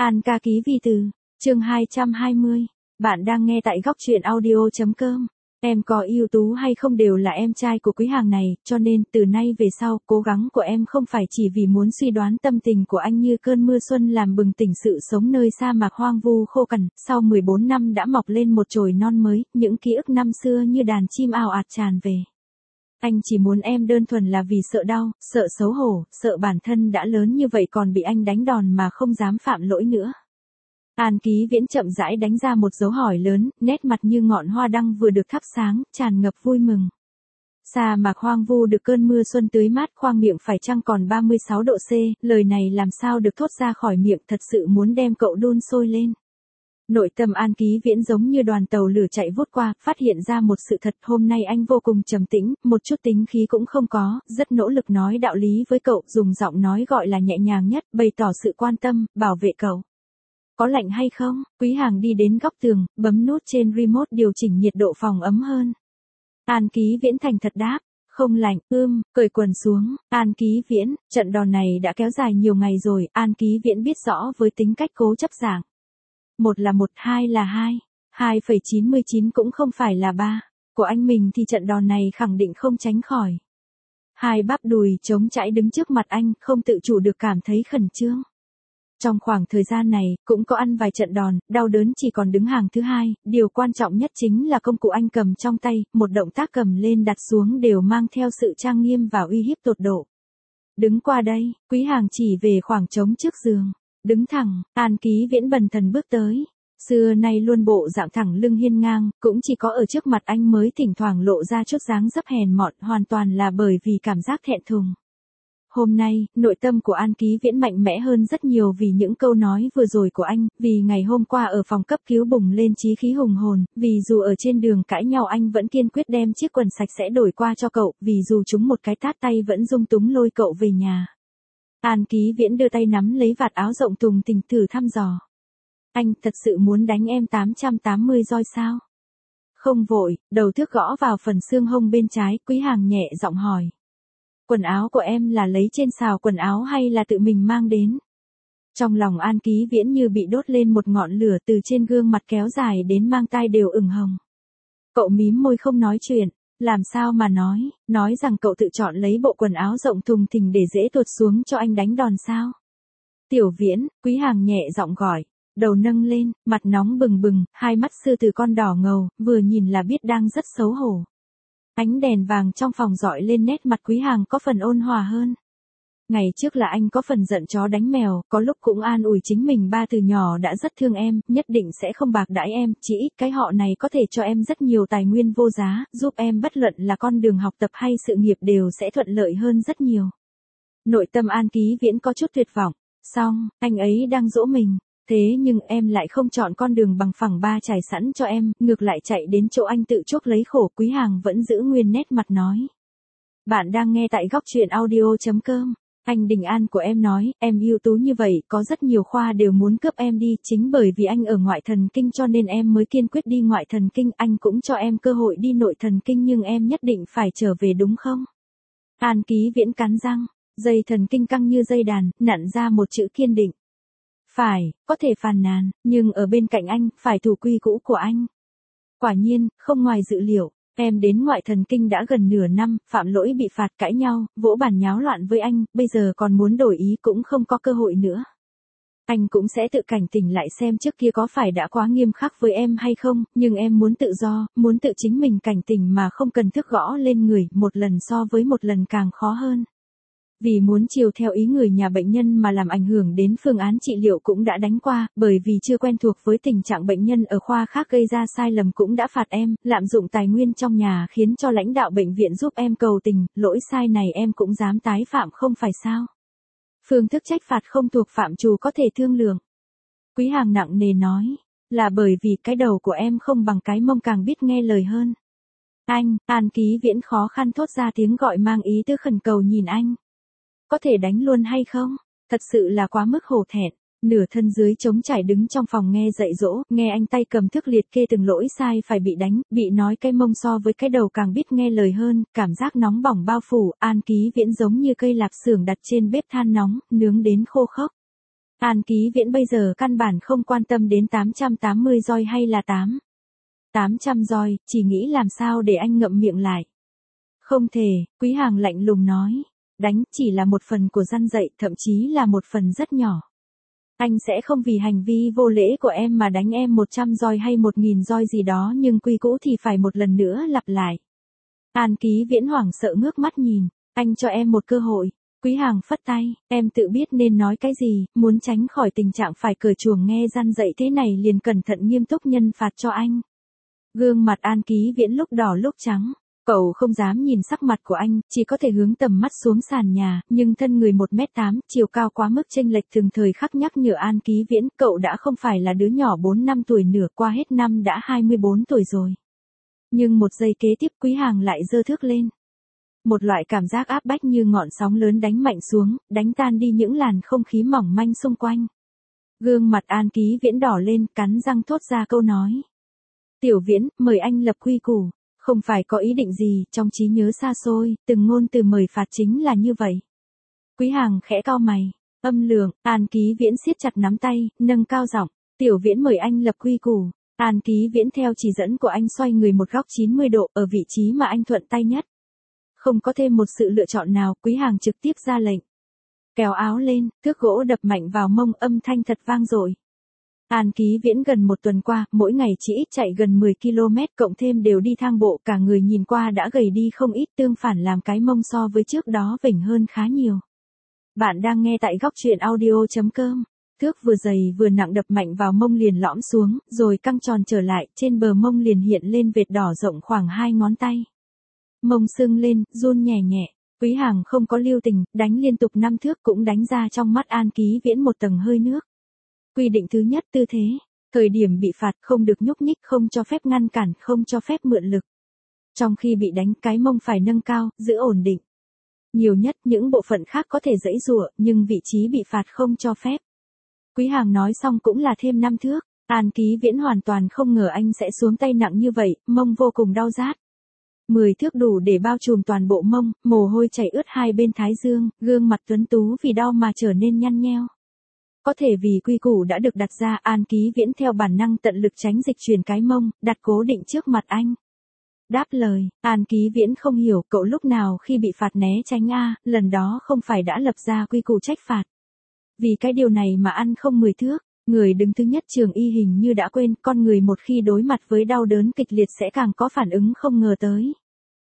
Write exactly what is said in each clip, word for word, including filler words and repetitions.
An ca ký vi từ, chương hai trăm hai mươi. Bạn đang nghe tại góc truyện audio.com. Em có ưu tú hay không đều là em trai của quý hàng này, cho nên từ nay về sau, cố gắng của em không phải chỉ vì muốn suy đoán tâm tình của anh như cơn mưa xuân làm bừng tỉnh sự sống nơi sa mạc hoang vu khô cằn, sau mười bốn năm đã mọc lên một chồi non mới, những ký ức năm xưa như đàn chim ào ạt tràn về. Anh chỉ muốn em đơn thuần là vì sợ đau, sợ xấu hổ, sợ bản thân đã lớn như vậy còn bị anh đánh đòn mà không dám phạm lỗi nữa. An Ký Viễn chậm rãi đánh ra một dấu hỏi lớn, nét mặt như ngọn hoa đăng vừa được thắp sáng, tràn ngập vui mừng. Sa mạc hoang vu được cơn mưa xuân tưới mát, khoang miệng phải chăng còn ba mươi sáu độ C, lời này làm sao được thốt ra khỏi miệng, thật sự muốn đem cậu đun sôi lên. Nội tâm An Ký Viễn giống như đoàn tàu lửa chạy vút qua, phát hiện ra một sự thật, hôm nay anh vô cùng trầm tĩnh, một chút tính khí cũng không có, rất nỗ lực nói đạo lý với cậu, dùng giọng nói gọi là nhẹ nhàng nhất, bày tỏ sự quan tâm, bảo vệ cậu. Có lạnh hay không? Quý hàng đi đến góc tường, bấm nút trên remote điều chỉnh nhiệt độ phòng ấm hơn. An Ký Viễn thành thật đáp, không lạnh, ưm, cởi quần xuống. An Ký Viễn, trận đòn này đã kéo dài nhiều ngày rồi, An Ký Viễn biết rõ với tính cách cố chấp dạng. Một là một, hai là hai, hai phẩy chín mươi chín cũng không phải là ba. Của anh mình thì trận đòn này khẳng định không tránh khỏi. Hai bắp đùi chống chãi đứng trước mặt anh, không tự chủ được cảm thấy khẩn trương. Trong khoảng thời gian này, cũng có ăn vài trận đòn, đau đớn chỉ còn đứng hàng thứ hai, điều quan trọng nhất chính là công cụ anh cầm trong tay, một động tác cầm lên đặt xuống đều mang theo sự trang nghiêm và uy hiếp tột độ. Đứng qua đây, quý hàng chỉ về khoảng trống trước giường. Đứng thẳng, An Ký Viễn bần thần bước tới. Xưa nay luôn bộ dạng thẳng lưng hiên ngang, cũng chỉ có ở trước mặt anh mới thỉnh thoảng lộ ra chút dáng dấp hèn mọn, hoàn toàn là bởi vì cảm giác thẹn thùng. Hôm nay, nội tâm của An Ký Viễn mạnh mẽ hơn rất nhiều vì những câu nói vừa rồi của anh, vì ngày hôm qua ở phòng cấp cứu bùng lên chí khí hùng hồn, vì dù ở trên đường cãi nhau anh vẫn kiên quyết đem chiếc quần sạch sẽ đổi qua cho cậu, vì dù trúng một cái tát tay vẫn dung túng lôi cậu về nhà. An Ký Viễn đưa tay nắm lấy vạt áo rộng thùng thình thử thăm dò. Anh thật sự muốn đánh em tám trăm tám mươi roi sao? Không vội, đầu thước gõ vào phần xương hông bên trái, quý hàng nhẹ giọng hỏi. Quần áo của em là lấy trên sào quần áo hay là tự mình mang đến? Trong lòng An Ký Viễn như bị đốt lên một ngọn lửa, từ trên gương mặt kéo dài đến mang tai đều ửng hồng. Cậu mím môi không nói chuyện. Làm sao mà nói, nói rằng cậu tự chọn lấy bộ quần áo rộng thùng thình để dễ tuột xuống cho anh đánh đòn sao? Tiểu Viễn, quý hàng nhẹ giọng gọi, đầu nâng lên, mặt nóng bừng bừng, hai mắt sư tử con đỏ ngầu, vừa nhìn là biết đang rất xấu hổ. Ánh đèn vàng trong phòng rọi lên nét mặt quý hàng có phần ôn hòa hơn. Ngày trước là anh có phần giận chó đánh mèo, có lúc cũng an ủi chính mình ba từ nhỏ đã rất thương em, nhất định sẽ không bạc đãi em, chỉ ít cái họ này có thể cho em rất nhiều tài nguyên vô giá, giúp em bất luận là con đường học tập hay sự nghiệp đều sẽ thuận lợi hơn rất nhiều. Nội tâm An Ký Viễn có chút tuyệt vọng, xong, anh ấy đang dỗ mình, thế nhưng em lại không chọn con đường bằng phẳng ba trải sẵn cho em, ngược lại chạy đến chỗ anh tự chuốc lấy khổ. Quý hàng vẫn giữ nguyên nét mặt nói. Bạn đang nghe tại góc truyện audio.com. Anh Đình An của em nói, em ưu tú như vậy, có rất nhiều khoa đều muốn cướp em đi, chính bởi vì anh ở ngoại thần kinh cho nên em mới kiên quyết đi ngoại thần kinh, anh cũng cho em cơ hội đi nội thần kinh nhưng em nhất định phải trở về đúng không? An Ký Viễn cắn răng, dây thần kinh căng như dây đàn, nặn ra một chữ kiên định. Phải, có thể phàn nàn, nhưng ở bên cạnh anh, phải thủ quy cũ của anh. Quả nhiên, không ngoài dự liệu. Em đến ngoại thần kinh đã gần nửa năm, phạm lỗi bị phạt cãi nhau, vỗ bàn nháo loạn với anh, bây giờ còn muốn đổi ý cũng không có cơ hội nữa. Anh cũng sẽ tự cảnh tỉnh lại xem trước kia có phải đã quá nghiêm khắc với em hay không, nhưng em muốn tự do, muốn tự chính mình cảnh tỉnh mà không cần thước gõ lên người, một lần so với một lần càng khó hơn. Vì muốn chiều theo ý người nhà bệnh nhân mà làm ảnh hưởng đến phương án trị liệu cũng đã đánh qua, bởi vì chưa quen thuộc với tình trạng bệnh nhân ở khoa khác gây ra sai lầm cũng đã phạt em, lạm dụng tài nguyên trong nhà khiến cho lãnh đạo bệnh viện giúp em cầu tình, lỗi sai này em cũng dám tái phạm không phải sao? Phương thức trách phạt không thuộc phạm trù có thể thương lượng. Quý hàng nặng nề nói, là bởi vì cái đầu của em không bằng cái mông càng biết nghe lời hơn. Anh, An Ký Viễn khó khăn thốt ra tiếng gọi mang ý tứ khẩn cầu nhìn anh. Có thể đánh luôn hay không? Thật sự là quá mức hổ thẹn. Nửa thân dưới trống trải đứng trong phòng nghe dạy dỗ, nghe anh tay cầm thước liệt kê từng lỗi sai phải bị đánh, bị nói cái mông so với cái đầu càng biết nghe lời hơn, cảm giác nóng bỏng bao phủ, An Ký Viễn giống như cây lạp xưởng đặt trên bếp than nóng, nướng đến khô khốc. An Ký Viễn bây giờ căn bản không quan tâm đến tám trăm tám mươi roi hay là tám. tám trăm roi, chỉ nghĩ làm sao để anh ngậm miệng lại. Không thể, Quý Hàng lạnh lùng nói. Đánh chỉ là một phần của răn dạy, thậm chí là một phần rất nhỏ. Anh sẽ không vì hành vi vô lễ của em mà đánh em một trăm roi hay một nghìn roi gì đó, nhưng quy cũ thì phải một lần nữa lặp lại. An Ký Viễn hoảng sợ ngước mắt nhìn. Anh cho em một cơ hội. Quý Hàng phất tay, em tự biết nên nói cái gì, muốn tránh khỏi tình trạng phải cởi chuồng nghe răn dạy thế này liền cẩn thận nghiêm túc nhân phạt cho anh. Gương mặt An Ký Viễn lúc đỏ lúc trắng. Cậu không dám nhìn sắc mặt của anh, chỉ có thể hướng tầm mắt xuống sàn nhà, nhưng thân người một mét tám, chiều cao quá mức chênh lệch từng thời khắc nhắc nhở An Ký Viễn, cậu đã không phải là đứa nhỏ bốn năm tuổi nữa, qua hết năm đã hai mươi bốn tuổi rồi. Nhưng một giây kế tiếp Quý Hàng lại giơ thước lên. Một loại cảm giác áp bách như ngọn sóng lớn đánh mạnh xuống, đánh tan đi những làn không khí mỏng manh xung quanh. Gương mặt An Ký Viễn đỏ lên, cắn răng thốt ra câu nói. Tiểu Viễn, mời anh lập quy củ. Không phải có ý định gì, trong trí nhớ xa xôi, từng ngôn từ mời phạt chính là như vậy. Quý Hàng khẽ cau mày, âm lượng, An Ký Viễn siết chặt nắm tay, nâng cao giọng, Tiểu Viễn mời anh lập quy củ. An Ký Viễn theo chỉ dẫn của anh xoay người một góc chín mươi độ ở vị trí mà anh thuận tay nhất. Không có thêm một sự lựa chọn nào, Quý Hàng trực tiếp ra lệnh. Kéo áo lên, thước gỗ đập mạnh vào mông, âm thanh thật vang dội. An Ký Viễn gần một tuần qua, mỗi ngày chỉ ít chạy gần mười ki lô mét, cộng thêm đều đi thang bộ, cả người nhìn qua đã gầy đi không ít, tương phản làm cái mông so với trước đó vểnh hơn khá nhiều. Bạn đang nghe tại góc truyện audio chấm com. Thước vừa dày vừa nặng đập mạnh vào mông liền lõm xuống, rồi căng tròn trở lại, trên bờ mông liền hiện lên vệt đỏ rộng khoảng hai ngón tay. Mông sưng lên, run nhẹ nhẹ. Quý Hàng không có lưu tình, đánh liên tục năm thước cũng đánh ra trong mắt An Ký Viễn một tầng hơi nước. Quy định thứ nhất, tư thế. Thời điểm bị phạt không được nhúc nhích, không cho phép ngăn cản, không cho phép mượn lực. Trong khi bị đánh, cái mông phải nâng cao, giữ ổn định. Nhiều nhất những bộ phận khác có thể giãy giụa, nhưng vị trí bị phạt không cho phép. Quý Hàng nói xong cũng là thêm năm thước. An Ký Viễn hoàn toàn không ngờ anh sẽ xuống tay nặng như vậy, mông vô cùng đau rát. Mười thước đủ để bao trùm toàn bộ mông, mồ hôi chảy ướt hai bên thái dương, gương mặt tuấn tú vì đau mà trở nên nhăn nheo. Có thể vì quy củ đã được đặt ra, An Ký Viễn theo bản năng tận lực tránh dịch chuyển cái mông, đặt cố định trước mặt anh. Đáp lời, An Ký Viễn không hiểu cậu lúc nào khi bị phạt né tránh a, lần đó không phải đã lập ra quy củ trách phạt. Vì cái điều này mà ăn không mười thước, người đứng thứ nhất trường y hình như đã quên, con người một khi đối mặt với đau đớn kịch liệt sẽ càng có phản ứng không ngờ tới.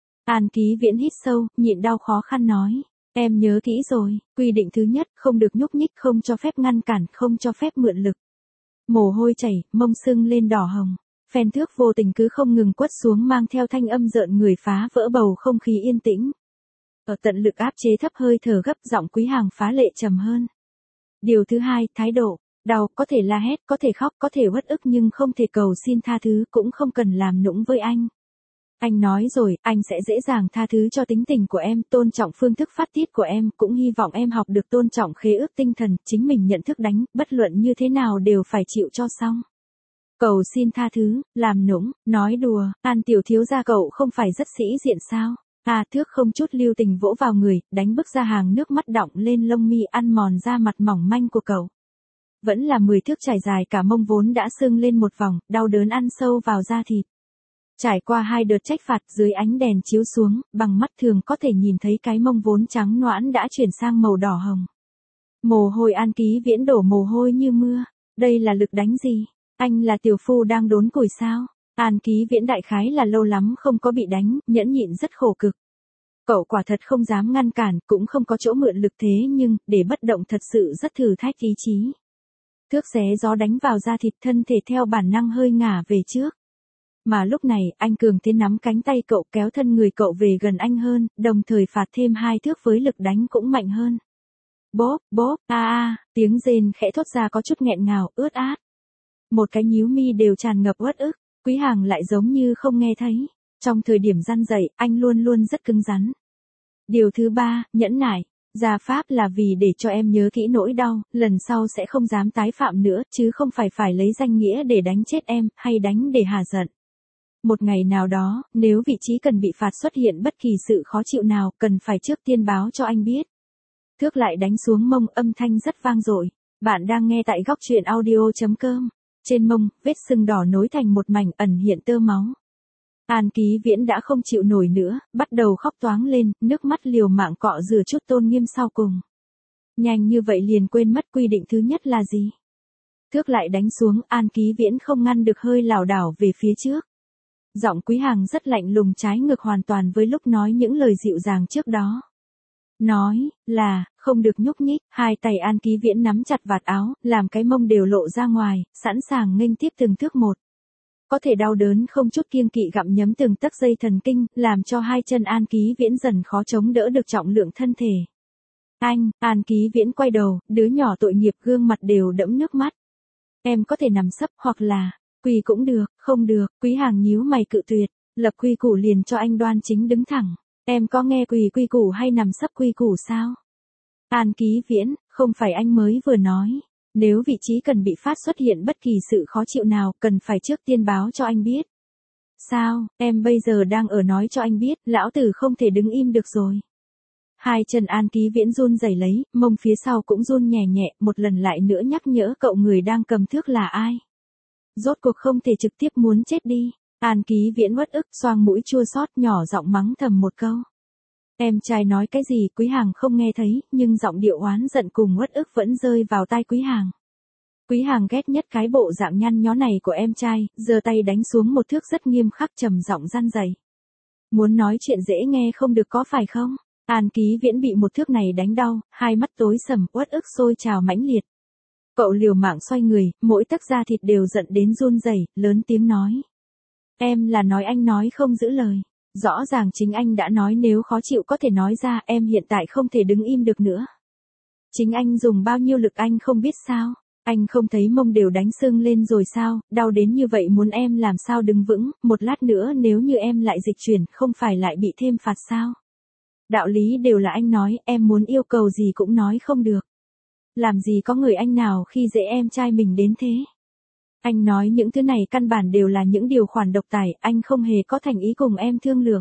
An Ký Viễn hít sâu, nhịn đau khó khăn nói. Em nhớ kỹ rồi, quy định thứ nhất, không được nhúc nhích, không cho phép ngăn cản, không cho phép mượn lực. Mồ hôi chảy, mông sưng lên đỏ hồng. Phen thước vô tình cứ không ngừng quất xuống mang theo thanh âm rợn người phá vỡ bầu không khí yên tĩnh. Ở tận lực áp chế thấp hơi thở gấp, giọng Quý Hàng phá lệ trầm hơn. Điều thứ hai, thái độ. Đau, có thể la hét, có thể khóc, có thể uất ức nhưng không thể cầu xin tha thứ, cũng không cần làm nũng với anh. Anh nói rồi, anh sẽ dễ dàng tha thứ cho tính tình của em, tôn trọng phương thức phát tiết của em, cũng hy vọng em học được tôn trọng khế ước tinh thần, chính mình nhận thức đánh, bất luận như thế nào đều phải chịu cho xong. Cầu xin tha thứ, làm nũng, nói đùa, An tiểu thiếu gia cậu không phải rất sĩ diện sao? À, thước không chút lưu tình vỗ vào người, đánh bức ra hàng nước mắt đọng lên lông mi ăn mòn da mặt mỏng manh của cậu. Vẫn là mười thước trải dài cả mông vốn đã sưng lên một vòng, đau đớn ăn sâu vào da thịt. Trải qua hai đợt trách phạt dưới ánh đèn chiếu xuống, bằng mắt thường có thể nhìn thấy cái mông vốn trắng noãn đã chuyển sang màu đỏ hồng. Mồ hôi An Ký Viễn đổ mồ hôi như mưa. Đây là lực đánh gì? Anh là tiểu phu đang đốn củi sao? An Ký Viễn đại khái là lâu lắm không có bị đánh, nhẫn nhịn rất khổ cực. Cậu quả thật không dám ngăn cản, cũng không có chỗ mượn lực thế nhưng, để bất động thật sự rất thử thách ý chí. Thước xé gió đánh vào da thịt, thân thể theo bản năng hơi ngả về trước. Mà lúc này, anh cường thế nắm cánh tay cậu kéo thân người cậu về gần anh hơn, đồng thời phạt thêm hai thước với lực đánh cũng mạnh hơn. Bốp, bốp, a a, tiếng rên khẽ thốt ra có chút nghẹn ngào, ướt át. Một cái nhíu mi đều tràn ngập uất ức, Quý Hàng lại giống như không nghe thấy. Trong thời điểm răn dạy, anh luôn luôn rất cứng rắn. Điều thứ ba, nhẫn nại. Gia pháp là vì để cho em nhớ kỹ nỗi đau, lần sau sẽ không dám tái phạm nữa, chứ không phải phải lấy danh nghĩa để đánh chết em, hay đánh để hà giận. Một ngày nào đó, nếu vị trí cần bị phạt xuất hiện bất kỳ sự khó chịu nào, cần phải trước tiên báo cho anh biết. Thước lại đánh xuống mông, âm thanh rất vang dội. Bạn đang nghe tại góc truyện audio.com. Trên mông, vết sưng đỏ nối thành một mảnh ẩn hiện tơ máu. An Ký Viễn đã không chịu nổi nữa, bắt đầu khóc toáng lên, nước mắt liều mạng cọ rửa chút tôn nghiêm sau cùng. Nhanh như vậy liền quên mất quy định thứ nhất là gì? Thước lại đánh xuống, An Ký Viễn không ngăn được hơi lảo đảo về phía trước. Giọng Quý Hàng rất lạnh lùng, trái ngược hoàn toàn với lúc nói những lời dịu dàng trước đó. Nói, là, không được nhúc nhích, hai tay An Ký Viễn nắm chặt vạt áo, làm cái mông đều lộ ra ngoài, sẵn sàng nghênh tiếp từng thước một. Có thể đau đớn không chút kiêng kỵ gặm nhấm từng tấc dây thần kinh, làm cho hai chân An Ký Viễn dần khó chống đỡ được trọng lượng thân thể. Anh, An Ký Viễn quay đầu, đứa nhỏ tội nghiệp gương mặt đều đẫm nước mắt. Em có thể nằm sấp hoặc là, quỳ cũng được, không được, Quý Hàng nhíu mày cự tuyệt, lập quy củ liền cho anh đoan chính đứng thẳng. Em có nghe quỳ quy củ hay nằm sấp quy củ sao? An Ký Viễn, không phải anh mới vừa nói, nếu vị trí cần bị phát xuất hiện bất kỳ sự khó chịu nào, cần phải trước tiên báo cho anh biết. Sao, em bây giờ đang ở nói cho anh biết, lão tử không thể đứng im được rồi. Hai chân An Ký Viễn run rẩy lấy, mông phía sau cũng run nhẹ nhẹ, một lần lại nữa nhắc nhở cậu người đang cầm thước là ai. Rốt cuộc không thể trực tiếp muốn chết đi. An Ký Viễn uất ức, xoang mũi chua xót, nhỏ giọng mắng thầm một câu. Em trai nói cái gì Quý Hàng không nghe thấy, nhưng giọng điệu oán giận cùng uất ức vẫn rơi vào tai Quý Hàng. Quý Hàng ghét nhất cái bộ dạng nhăn nhó này của em trai, giơ tay đánh xuống một thước rất nghiêm khắc, trầm giọng răn dày. Muốn nói chuyện dễ nghe không được có phải không? An Ký Viễn bị một thước này đánh đau, hai mắt tối sầm, uất ức sôi trào mãnh liệt. Cậu liều mạng xoay người, mỗi tấc da thịt đều giận đến run rẩy, lớn tiếng nói. Em là nói anh nói không giữ lời. Rõ ràng chính anh đã nói nếu khó chịu có thể nói ra, em hiện tại không thể đứng im được nữa. Chính anh dùng bao nhiêu lực anh không biết sao? Anh không thấy mông đều đánh sưng lên rồi sao? Đau đến như vậy muốn em làm sao đứng vững, một lát nữa nếu như em lại dịch chuyển, không phải lại bị thêm phạt sao? Đạo lý đều là anh nói, em muốn yêu cầu gì cũng nói không được. Làm gì có người anh nào khi dễ em trai mình đến thế? Anh nói những thứ này căn bản đều là những điều khoản độc tài, anh không hề có thành ý cùng em thương lượng.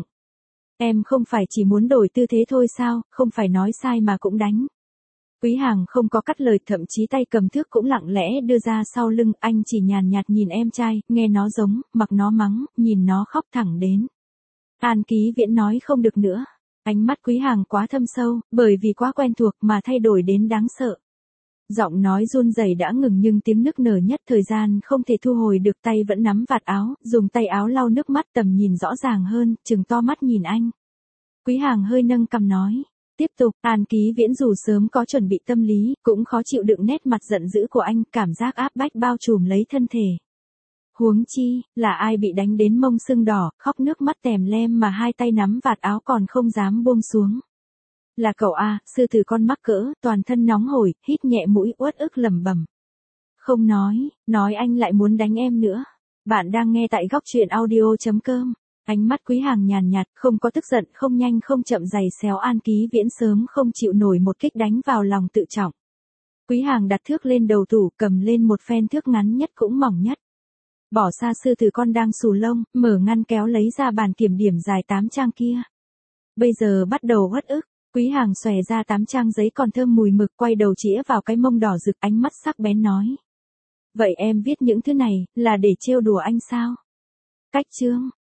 Em không phải chỉ muốn đổi tư thế thôi sao, không phải nói sai mà cũng đánh. Quý Hàng không có cắt lời, thậm chí tay cầm thước cũng lặng lẽ đưa ra sau lưng, anh chỉ nhàn nhạt nhìn em trai, nghe nó giống, mặc nó mắng, nhìn nó khóc thẳng đến. An Ký Viễn nói không được nữa. Ánh mắt Quý Hàng quá thâm sâu, bởi vì quá quen thuộc mà thay đổi đến đáng sợ. Giọng nói run rẩy đã ngừng nhưng tiếng nức nở nhất thời gian không thể thu hồi được, tay vẫn nắm vạt áo, dùng tay áo lau nước mắt, tầm nhìn rõ ràng hơn, trừng to mắt nhìn anh. Quý Hàng hơi nâng cằm nói. Tiếp tục, An Ký Viễn dù sớm có chuẩn bị tâm lý, cũng khó chịu đựng nét mặt giận dữ của anh, cảm giác áp bách bao trùm lấy thân thể. Huống chi, là ai bị đánh đến mông sưng đỏ, khóc nước mắt tèm lem mà hai tay nắm vạt áo còn không dám buông xuống. Là cậu à, sư tử con mắc cỡ, toàn thân nóng hổi, hít nhẹ mũi uất ức lẩm bẩm. Không nói, nói anh lại muốn đánh em nữa. Bạn đang nghe tại góc truyện audio.com. Ánh mắt Quý Hàng nhàn nhạt, không có tức giận, không nhanh không chậm giày xéo An Ký Viễn sớm không chịu nổi một kích đánh vào lòng tự trọng. Quý Hàng đặt thước lên đầu tủ, cầm lên một phen thước ngắn nhất cũng mỏng nhất. Bỏ xa sư tử con đang xù lông, mở ngăn kéo lấy ra bàn kiểm điểm dài tám trang kia. Bây giờ bắt đầu uất ức. Quý Hàng xòe ra tám trang giấy còn thơm mùi mực, quay đầu chĩa vào cái mông đỏ rực, ánh mắt sắc bén nói. Vậy em viết những thứ này, là để trêu đùa anh sao? Cách chương,